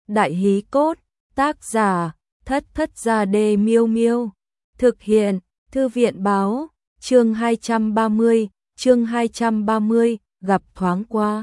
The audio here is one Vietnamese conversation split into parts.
Đại hí cốt, tác giả, Thất Thất Gia Đê Miêu Miêu. Thực hiện, Thư viện báo, chương 230, gặp thoáng qua.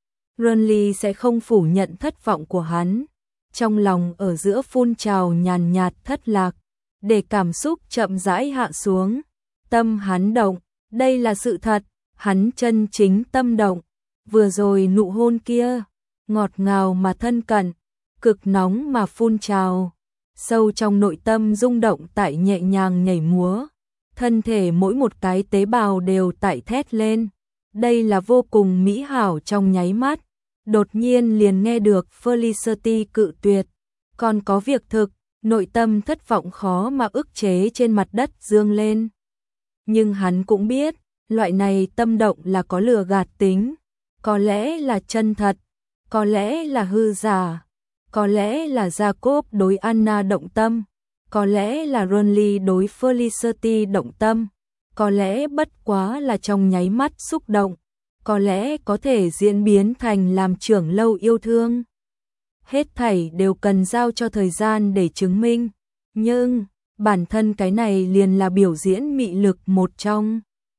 Renly sẽ không phủ nhận thất vọng của hắn. Trong lòng ở giữa phun trào nhàn nhạt thất lạc, để cảm xúc chậm rãi hạ xuống. Tâm hắn động, đây là sự thật, hắn chân chính tâm động. Vừa rồi nụ hôn kia, ngọt ngào mà thân cận, cực nóng mà phun trào. Sâu trong nội tâm rung động tại nhẹ nhàng nhảy múa. Thân thể mỗi một cái tế bào đều tại thét lên. Đây là vô cùng mỹ hảo trong nháy mắt. Đột nhiên liền nghe được Felicity cự tuyệt. Còn có việc thực, nội tâm thất vọng khó mà ức chế trên mặt đất dương lên. Nhưng hắn cũng biết, loại này tâm động là có lừa gạt tính. Có lẽ là chân thật, có lẽ là hư giả, có lẽ là Jacob đối Anna động tâm, có lẽ là Renly đối Felicity động tâm, có lẽ bất quá là trong nháy mắt xúc động, có lẽ có thể diễn biến thành làm trưởng lâu yêu thương. Hết thảy đều cần giao cho thời gian để chứng minh, nhưng bản thân cái này liền là biểu diễn mị lực một trong.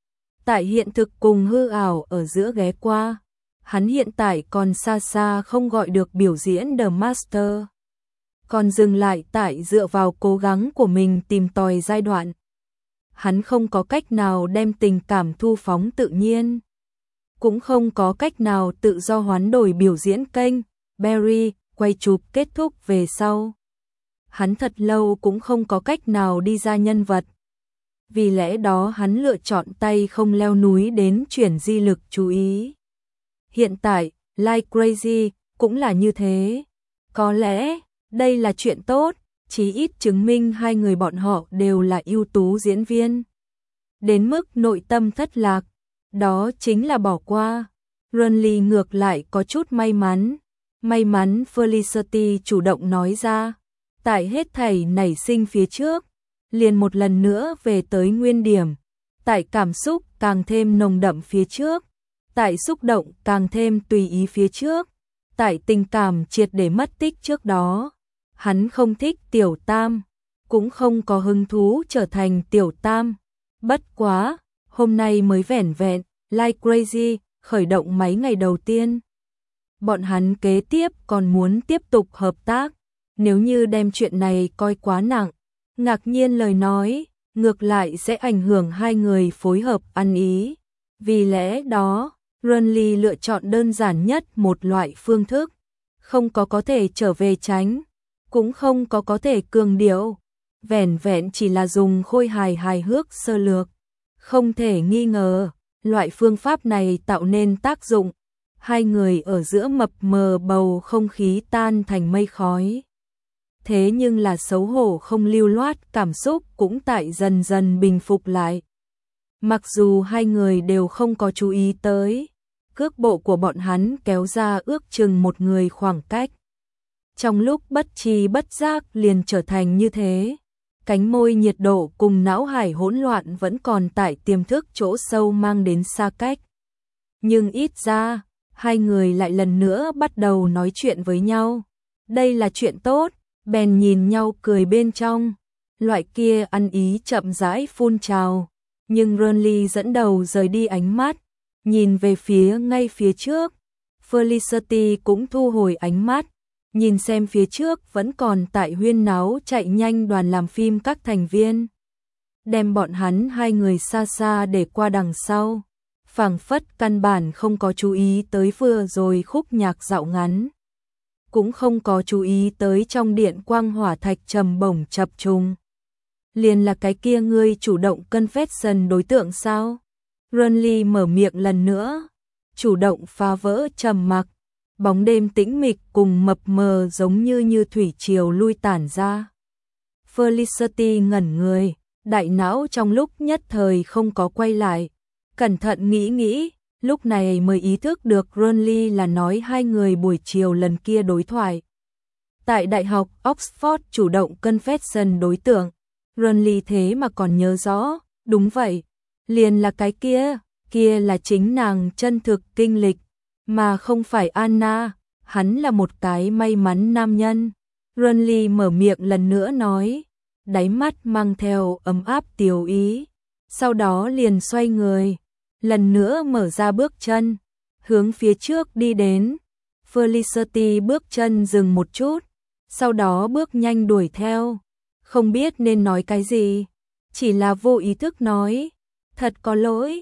Tại hiện thực cùng hư ảo ở giữa ghé qua, hắn hiện tại còn xa xa không gọi được biểu diễn The Master. Còn dừng lại tại dựa vào cố gắng của mình tìm tòi giai đoạn. Hắn không có cách nào đem tình cảm thu phóng tự nhiên. Cũng không có cách nào tự do hoán đổi biểu diễn kênh. Barry quay chụp kết thúc về sau. Hắn thật lâu cũng không có cách nào đi ra nhân vật. Vì lẽ đó hắn lựa chọn tay không leo núi đến chuyển di lực chú ý. Hiện tại, Like Crazy cũng là như thế. Có lẽ, đây là chuyện tốt, chí ít chứng minh hai người bọn họ đều là ưu tú diễn viên. Đến mức nội tâm thất lạc, đó chính là bỏ qua. Renly ngược lại có chút may mắn. May mắn Felicity chủ động nói ra. Tại hết thảy nảy sinh phía trước, liền một lần nữa về tới nguyên điểm. Tại cảm xúc càng thêm nồng đậm phía trước. Tại xúc động càng thêm tùy ý phía trước, tại tình cảm triệt để mất tích trước đó. Hắn không thích Tiểu Tam, cũng không có hứng thú trở thành Tiểu Tam. Bất quá, hôm nay mới vẻn vẹn, Like Crazy, khởi động mấy ngày đầu tiên. Bọn hắn kế tiếp còn muốn tiếp tục hợp tác, nếu như đem chuyện này coi quá nặng, ngạc nhiên lời nói, ngược lại sẽ ảnh hưởng hai người phối hợp ăn ý. Vì lẽ đó, Renly lựa chọn đơn giản nhất một loại phương thức, không có thể trở về tránh, cũng không có thể cường điệu, vẻn vẹn chỉ là dùng khôi hài hước sơ lược. Không thể nghi ngờ, loại phương pháp này tạo nên tác dụng, hai người ở giữa mập mờ bầu không khí tan thành mây khói. Thế nhưng là xấu hổ không lưu loát cảm xúc cũng tại dần dần bình phục lại. Mặc dù hai người đều không có chú ý tới, cước bộ của bọn hắn kéo ra ước chừng một người khoảng cách. Trong lúc bất tri bất giác liền trở thành như thế, cánh môi nhiệt độ cùng não hải hỗn loạn vẫn còn tại tiềm thức chỗ sâu mang đến xa cách. Nhưng ít ra, hai người lại lần nữa bắt đầu nói chuyện với nhau. Đây là chuyện tốt, bèn nhìn nhau cười bên trong. Loại kia ăn ý chậm rãi phun trào. Nhưng Renly dẫn đầu rời đi ánh mắt, nhìn về phía ngay phía trước. Felicity cũng thu hồi ánh mắt, nhìn xem phía trước vẫn còn tại huyên náo chạy nhanh đoàn làm phim các thành viên. Đem bọn hắn hai người xa xa để qua đằng sau, phảng phất căn bản không có chú ý tới vừa rồi khúc nhạc dạo ngắn. Cũng không có chú ý tới trong điện quang hỏa thạch trầm bổng chập trùng. Liền là cái kia ngươi chủ động confession đối tượng sao? Renly mở miệng lần nữa, chủ động phá vỡ trầm mặc, bóng đêm tĩnh mịch cùng mập mờ giống như thủy triều lui tản ra. Felicity ngẩn người, đại não trong lúc nhất thời không có quay lại, cẩn thận nghĩ, lúc này mới ý thức được Renly là nói hai người buổi chiều lần kia đối thoại. Tại Đại học Oxford chủ động confession đối tượng. Renly thế mà còn nhớ rõ, đúng vậy, liền là cái kia là chính nàng chân thực kinh lịch, mà không phải Anna, hắn là một cái may mắn nam nhân. Renly mở miệng lần nữa nói, đáy mắt mang theo ấm áp tiều ý. Sau đó liền xoay người, lần nữa mở ra bước chân, hướng phía trước đi đến. Felicity bước chân dừng một chút, sau đó bước nhanh đuổi theo. Không biết nên nói cái gì, chỉ là vô ý thức nói, thật có lỗi,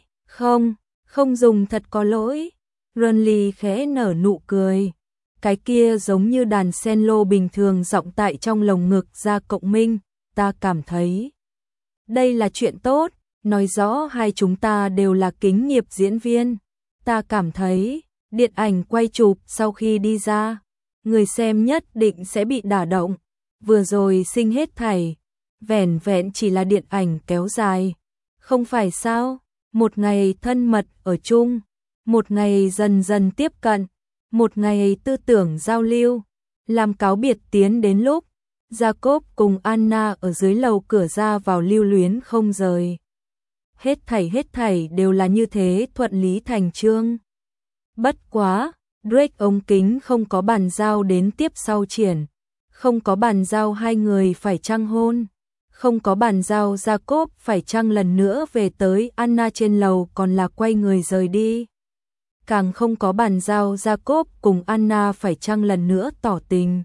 không dùng thật có lỗi. Renly khẽ nở nụ cười, cái kia giống như đàn cello bình thường giọng tại trong lồng ngực ra cộng minh, ta cảm thấy đây là chuyện tốt, nói rõ hai chúng ta đều là kính nghiệp diễn viên. Ta cảm thấy điện ảnh quay chụp sau khi đi ra, người xem nhất định sẽ bị đả động. Vừa rồi sinh hết thảy, vẻn vẹn chỉ là điện ảnh kéo dài, không phải sao? Một ngày thân mật ở chung, một ngày dần dần tiếp cận, một ngày tư tưởng giao lưu, làm cáo biệt tiến đến lúc Jacob cùng Anna ở dưới lầu cửa ra vào lưu luyến không rời. Hết thảy đều là như thế thuận lý thành chương. Bất quá, Drake ống kính không có bàn giao đến tiếp sau triển, không có bàn giao hai người phải chăng hôn, không có bàn giao Jacob phải chăng lần nữa về tới Anna trên lầu còn là quay người rời đi. Càng không có bàn giao Jacob cùng Anna phải chăng lần nữa tỏ tình.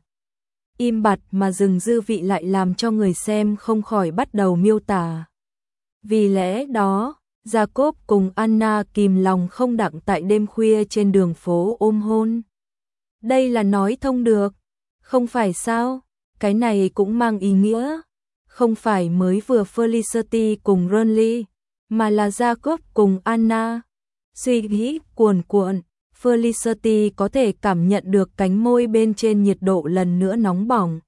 Im bặt mà dừng dư vị lại làm cho người xem không khỏi bắt đầu miêu tả. Vì lẽ đó, Jacob cùng Anna kìm lòng không đặng tại đêm khuya trên đường phố ôm hôn. Đây là nói thông được, không phải sao? Cái này cũng mang ý nghĩa, không phải mới vừa Felicity cùng Renly, mà là Jacob cùng Anna. Suy nghĩ cuồn cuộn, Felicity có thể cảm nhận được cánh môi bên trên nhiệt độ lần nữa nóng bỏng.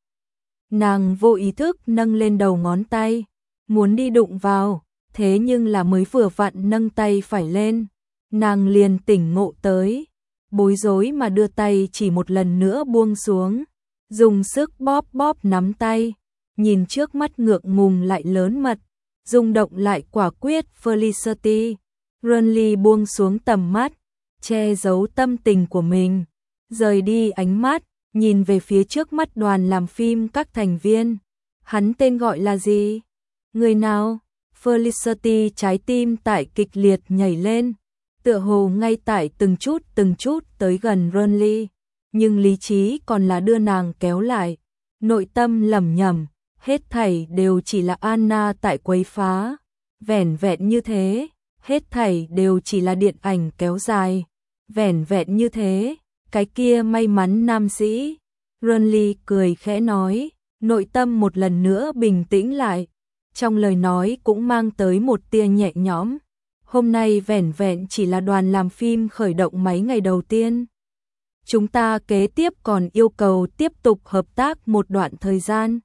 Nàng vô ý thức nâng lên đầu ngón tay, muốn đi đụng vào, thế nhưng là mới vừa vặn nâng tay phải lên, nàng liền tỉnh ngộ tới, bối rối mà đưa tay chỉ một lần nữa buông xuống, dùng sức bóp nắm tay, nhìn trước mắt ngượng ngùng lại lớn mật, rung động lại quả quyết Felicity. Renly buông xuống tầm mắt, che giấu tâm tình của mình, rời đi ánh mắt, nhìn về phía trước mắt đoàn làm phim các thành viên. Hắn tên gọi là gì? Người nào? Felicity trái tim tại kịch liệt nhảy lên, tựa hồ ngay tại từng chút tới gần Renly, nhưng lý trí còn là đưa nàng kéo lại. Nội tâm lẩm nhẩm, hết thảy đều chỉ là Anna tại quấy phá, vẻn vẹn như thế. Hết thảy đều chỉ là điện ảnh kéo dài, vẻn vẹn như thế, cái kia may mắn nam sĩ. Renly cười khẽ nói, nội tâm một lần nữa bình tĩnh lại, trong lời nói cũng mang tới một tia nhẹ nhõm. Hôm nay vẻn vẹn chỉ là đoàn làm phim khởi động mấy ngày đầu tiên. Chúng ta kế tiếp còn yêu cầu tiếp tục hợp tác một đoạn thời gian.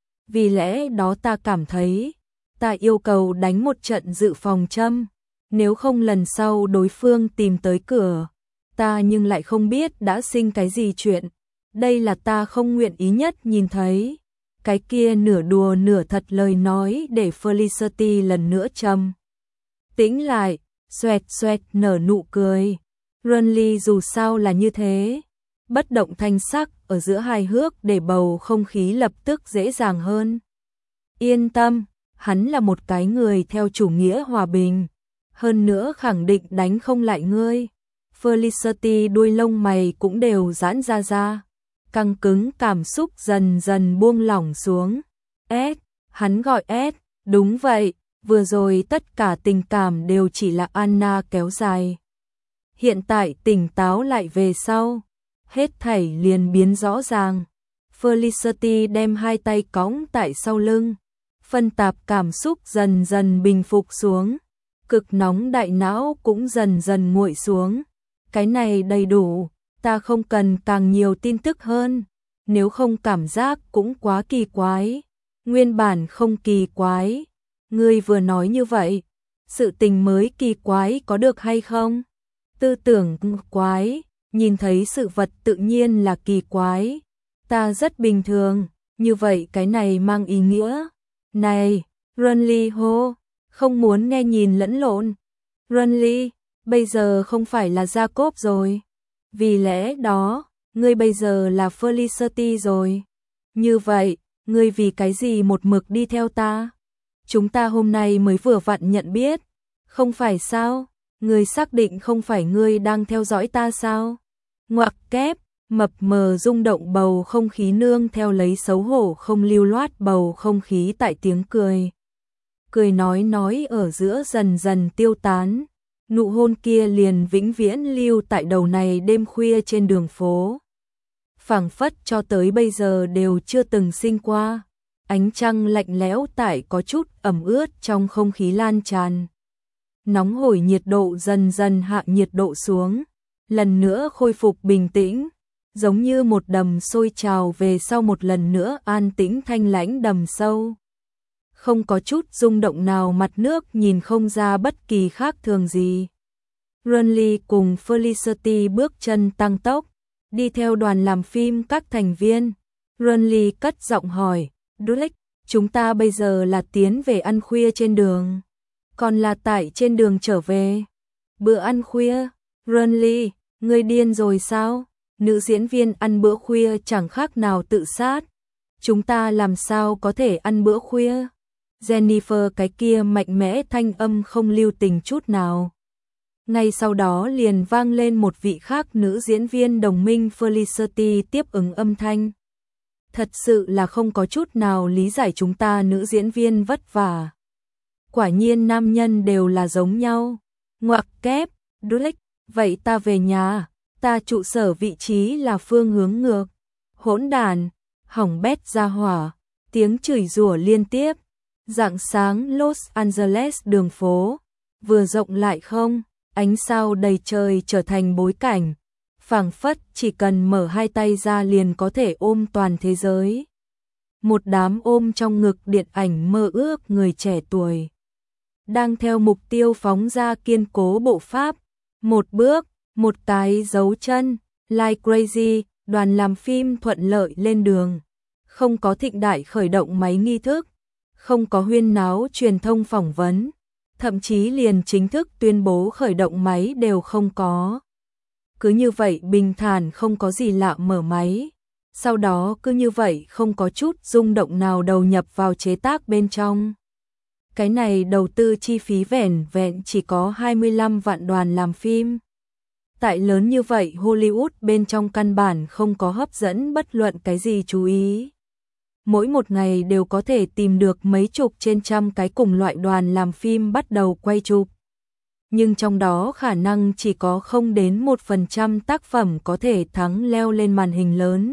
Vì lẽ đó ta cảm thấy, ta yêu cầu đánh một trận dự phòng châm. Nếu không lần sau đối phương tìm tới cửa, ta nhưng lại không biết đã sinh cái gì chuyện. Đây là ta không nguyện ý nhất nhìn thấy. Cái kia nửa đùa nửa thật lời nói để Felicity lần nữa trầm tĩnh lại, xoẹt nở nụ cười. Renly dù sao là như thế, bất động thanh sắc ở giữa hài hước để bầu không khí lập tức dễ dàng hơn. Yên tâm, hắn là một cái người theo chủ nghĩa hòa bình. Hơn nữa khẳng định đánh không lại ngươi. Felicity đuôi lông mày cũng đều giãn ra, căng cứng cảm xúc dần dần buông lỏng xuống. Hắn gọi đúng vậy, vừa rồi tất cả tình cảm đều chỉ là Anna kéo dài. Hiện tại tỉnh táo lại về sau, hết thảy liền biến rõ ràng. Felicity đem hai tay cõng tại sau lưng, phân tạp cảm xúc dần dần bình phục xuống. Cực nóng đại não cũng dần dần nguội xuống. Cái này đầy đủ, ta không cần càng nhiều tin tức hơn, nếu không cảm giác cũng quá kỳ quái. Nguyên bản không kỳ quái, ngươi vừa nói như vậy, sự tình mới kỳ quái có được hay không? Tư tưởng quái, nhìn thấy sự vật tự nhiên là kỳ quái. Ta rất bình thường, như vậy cái này mang ý nghĩa. Này, Renly hô! Không muốn nghe nhìn lẫn lộn. Renly, bây giờ không phải là Jacob rồi. Vì lẽ đó, ngươi bây giờ là Felicity rồi. Như vậy, ngươi vì cái gì một mực đi theo ta? Chúng ta hôm nay mới vừa vặn nhận biết, không phải sao? Ngươi xác định không phải ngươi đang theo dõi ta sao? Ngoặc kép, mập mờ rung động bầu không khí nương theo lấy xấu hổ không lưu loát bầu không khí tại tiếng cười. Cười nói ở giữa dần dần tiêu tán, nụ hôn kia liền vĩnh viễn lưu tại đầu này đêm khuya trên đường phố. Phảng phất cho tới bây giờ đều chưa từng sinh qua, ánh trăng lạnh lẽo tại có chút ẩm ướt trong không khí lan tràn. Nóng hổi nhiệt độ dần dần hạ nhiệt độ xuống, lần nữa khôi phục bình tĩnh, giống như một đầm sôi trào về sau một lần nữa an tĩnh thanh lãnh đầm sâu. Không có chút rung động nào, mặt nước nhìn không ra bất kỳ khác thường gì. Renly cùng Felicity bước chân tăng tốc, đi theo đoàn làm phim các thành viên. Renly cất giọng hỏi, Drake, chúng ta bây giờ là tiến về ăn khuya trên đường, còn là tại trên đường trở về? Bữa ăn khuya? Renly, ngươi điên rồi sao? Nữ diễn viên ăn bữa khuya chẳng khác nào tự sát. Chúng ta làm sao có thể ăn bữa khuya? Jennifer cái kia mạnh mẽ thanh âm không lưu tình chút nào. Ngay sau đó liền vang lên một vị khác nữ diễn viên đồng minh Felicity tiếp ứng âm thanh. Thật sự là không có chút nào lý giải chúng ta nữ diễn viên vất vả. Quả nhiên nam nhân đều là giống nhau. Ngoặc kép, Drake, vậy ta về nhà, ta trụ sở vị trí là phương hướng ngược. Hỗn đàn, hỏng bét ra hỏa, tiếng chửi rủa liên tiếp. Rạng sáng Los Angeles đường phố, vừa rộng lại không, ánh sao đầy trời trở thành bối cảnh, phảng phất chỉ cần mở hai tay ra liền có thể ôm toàn thế giới. Một đám ôm trong ngực điện ảnh mơ ước người trẻ tuổi, đang theo mục tiêu phóng ra kiên cố bộ pháp, một bước, một cái dấu chân, like crazy, đoàn làm phim thuận lợi lên đường, không có thịnh đại khởi động máy nghi thức. Không có huyên náo truyền thông phỏng vấn, thậm chí liền chính thức tuyên bố khởi động máy đều không có. Cứ như vậy bình thản không có gì lạ mở máy, sau đó cứ như vậy không có chút rung động nào đầu nhập vào chế tác bên trong. Cái này đầu tư chi phí vẻn vẹn chỉ có 25 vạn, đoàn làm phim. Tại lớn như vậy Hollywood bên trong căn bản không có hấp dẫn bất luận cái gì chú ý. Mỗi một ngày đều có thể tìm được mấy chục trên trăm cái cùng loại đoàn làm phim bắt đầu quay chụp. Nhưng trong đó khả năng chỉ có không đến 1% tác phẩm có thể thắng leo lên màn hình lớn.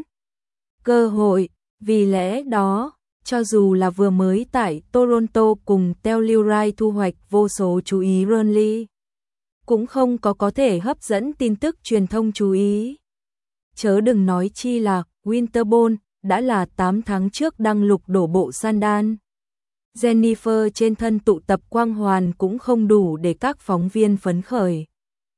Cơ hội, vì lẽ đó, cho dù là vừa mới tại Toronto cùng Telluride thu hoạch vô số chú ý, Renly cũng không có thể hấp dẫn tin tức truyền thông chú ý. Chớ đừng nói chi là Winterborn đã là 8 tháng trước đăng lục đổ bộ Sundance. Jennifer trên thân tụ tập quang hoàn cũng không đủ để các phóng viên phấn khởi.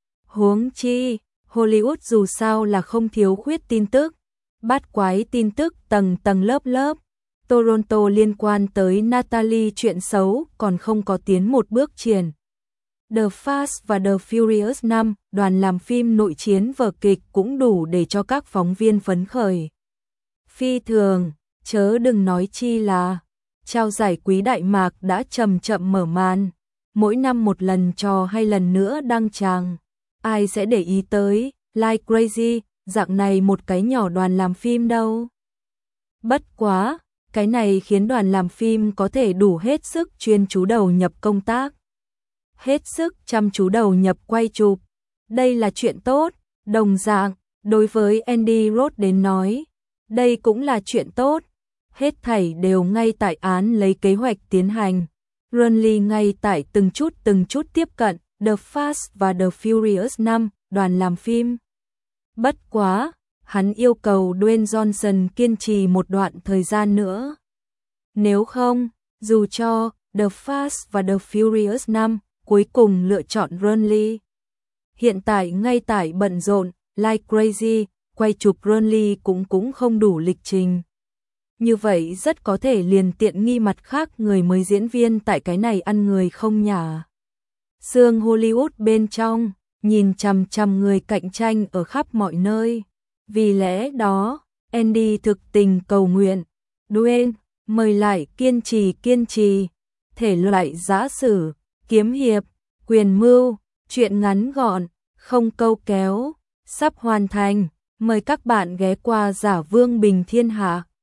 Huống chi, Hollywood dù sao là không thiếu khuyết tin tức, bát quái tin tức tầng tầng lớp lớp. Toronto liên quan tới Natalie chuyện xấu còn không có tiến một bước triển. The Fast và The Furious 5, đoàn làm phim nội chiến vở kịch cũng đủ để cho các phóng viên phấn khởi. Phi thường, chớ đừng nói chi là trao giải quý Đại Mạc đã chậm chậm mở màn, mỗi năm một lần trò hay lần nữa đăng tràng. Ai sẽ để ý tới like crazy dạng này một cái nhỏ đoàn làm phim đâu. Bất quá, cái này khiến đoàn làm phim có thể đủ hết sức chuyên chú đầu nhập công tác, hết sức chăm chú đầu nhập quay chụp. Đây là chuyện tốt. Đồng dạng, đối với Andy Roth đến nói, đây cũng là chuyện tốt. Hết thảy đều ngay tại án lấy kế hoạch tiến hành. Renly ngay tại từng chút tiếp cận The Fast và The Furious 5, đoàn làm phim. Bất quá, hắn yêu cầu Dwayne Johnson kiên trì một đoạn thời gian nữa. Nếu không, dù cho The Fast và The Furious 5 cuối cùng lựa chọn Renly. Hiện tại ngay tại bận rộn, like crazy, quay chụp Renly cũng không đủ lịch trình. Như vậy rất có thể liền tiện nghi mặt khác người mới diễn viên tại cái này ăn người không nhả. Xương Hollywood bên trong, nhìn chằm chằm người cạnh tranh ở khắp mọi nơi. Vì lẽ đó, Andy thực tình cầu nguyện, Dwayne, mời lại kiên trì, thể loại giã sử, kiếm hiệp, quyền mưu, truyện ngắn gọn, không câu kéo, sắp hoàn thành, mời các bạn ghé qua Giả Vương Bình Thiên Hạ.